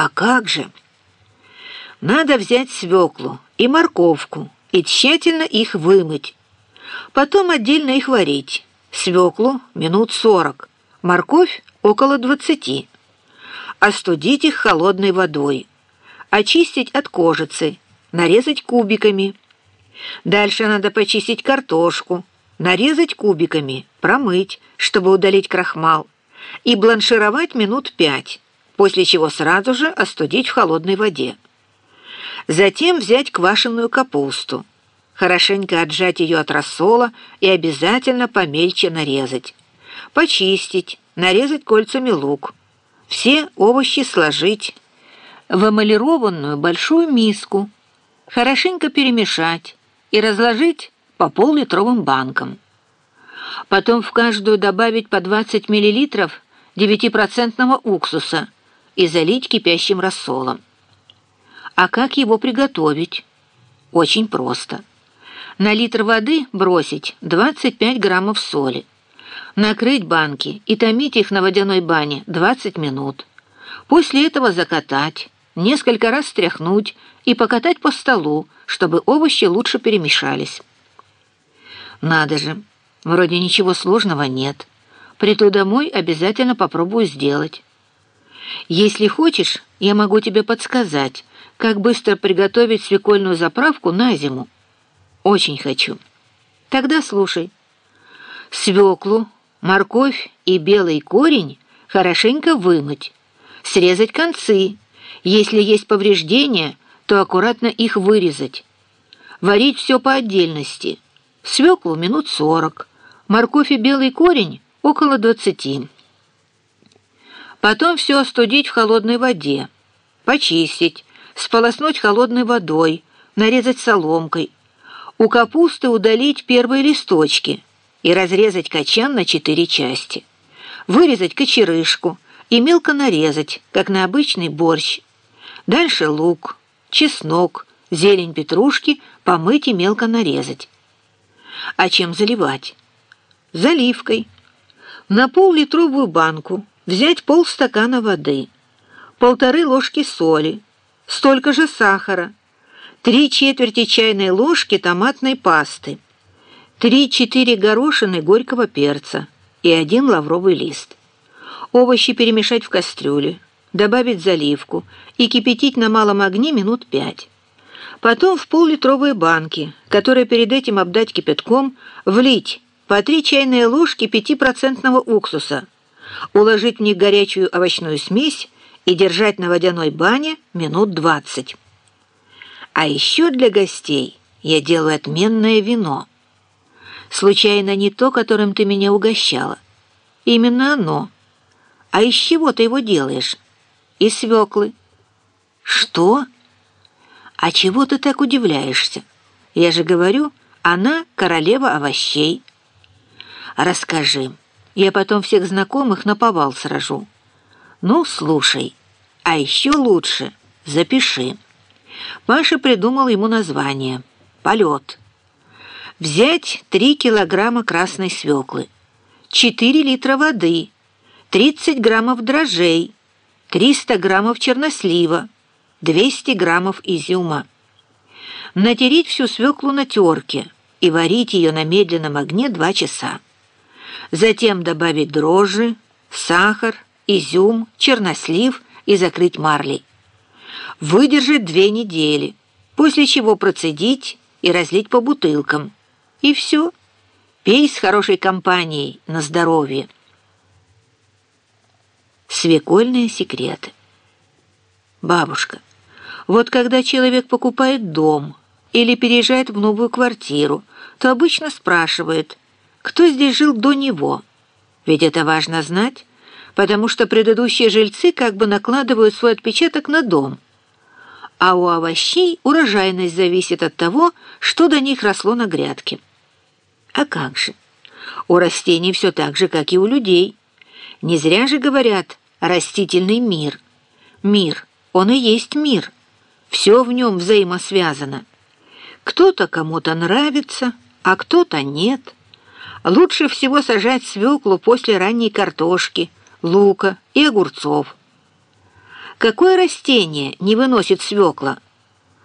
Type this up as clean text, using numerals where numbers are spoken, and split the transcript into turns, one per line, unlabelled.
А как же? Надо взять свеклу и морковку и тщательно их вымыть. Потом отдельно их варить. Свеклу минут 40, морковь около 20. Остудить их холодной водой. Очистить от кожицы, нарезать кубиками. Дальше надо почистить картошку, нарезать кубиками, промыть, чтобы удалить крахмал, и бланшировать минут 5, после чего сразу же остудить в холодной воде. Затем взять квашеную капусту, хорошенько отжать ее от рассола и обязательно помельче нарезать. Почистить, нарезать кольцами лук. Все овощи сложить в эмалированную большую миску, хорошенько перемешать и разложить по пол-литровым банкам. Потом в каждую добавить по 20 мл 9% уксуса и залить кипящим рассолом. А как его приготовить? Очень просто. На литр воды бросить 25 граммов соли. Накрыть банки и томить их на водяной бане 20 минут. После этого закатать, несколько раз стряхнуть и покатать по столу, чтобы овощи лучше перемешались. Надо же, вроде ничего сложного нет. Приду домой, обязательно попробую сделать. Если хочешь, я могу тебе подсказать, как быстро приготовить свекольную заправку на зиму. Очень хочу. Тогда слушай. Свеклу, морковь и белый корень хорошенько вымыть, срезать концы. Если есть повреждения, то аккуратно их вырезать. Варить все по отдельности. Свеклу минут 40, морковь и белый корень около 20. Потом все остудить в холодной воде, почистить, сполоснуть холодной водой, нарезать соломкой. У капусты удалить первые листочки и разрезать качан на 4 части. Вырезать кочерышку и мелко нарезать, как на обычный борщ. Дальше лук, чеснок, зелень петрушки помыть и мелко нарезать. А чем заливать? Заливкой. На пол-литровую банку взять полстакана воды, 1,5 ложки соли, столько же сахара, 3/4 чайной ложки томатной пасты, 3-4 горошины горького перца и 1 лавровый лист. Овощи перемешать в кастрюле, добавить заливку и кипятить на малом огне минут 5. Потом в пол-литровые банки, которые перед этим обдать кипятком, влить по 3 чайные ложки 5% уксуса, уложить в них горячую овощную смесь и держать на водяной бане минут 20. А еще для гостей я делаю отменное вино. Случайно не то, которым ты меня угощала. Именно оно. А из чего ты его делаешь? Из свеклы. Что? А чего ты так удивляешься? Я же говорю, она королева овощей. Расскажи. Я потом всех знакомых наповал сражу. Ну, слушай. А еще лучше запиши. Паша придумал ему название «Полет». Взять 3 килограмма красной свеклы, 4 литра воды, 30 граммов дрожжей, 300 граммов чернослива, 200 граммов изюма. Натереть всю свеклу на терке и варить ее на медленном огне 2 часа. Затем добавить дрожжи, сахар, изюм, чернослив и закрыть марлей. Выдержать 2 недели, после чего процедить и разлить по бутылкам. И все. Пей с хорошей компанией на здоровье. Свекольные секреты. Бабушка, вот когда человек покупает дом или переезжает в новую квартиру, то обычно спрашивает, кто здесь жил до него. Ведь это важно знать, потому что предыдущие жильцы как бы накладывают свой отпечаток на дом. А у овощей урожайность зависит от того, что до них росло на грядке. А как же? У растений все так же, как и у людей. Не зря же говорят «растительный мир». Мир, он и есть мир. Все в нем взаимосвязано. Кто-то кому-то нравится, а кто-то нет. Лучше всего сажать свеклу после ранней картошки, лука и огурцов. Какое растение не выносит свекла?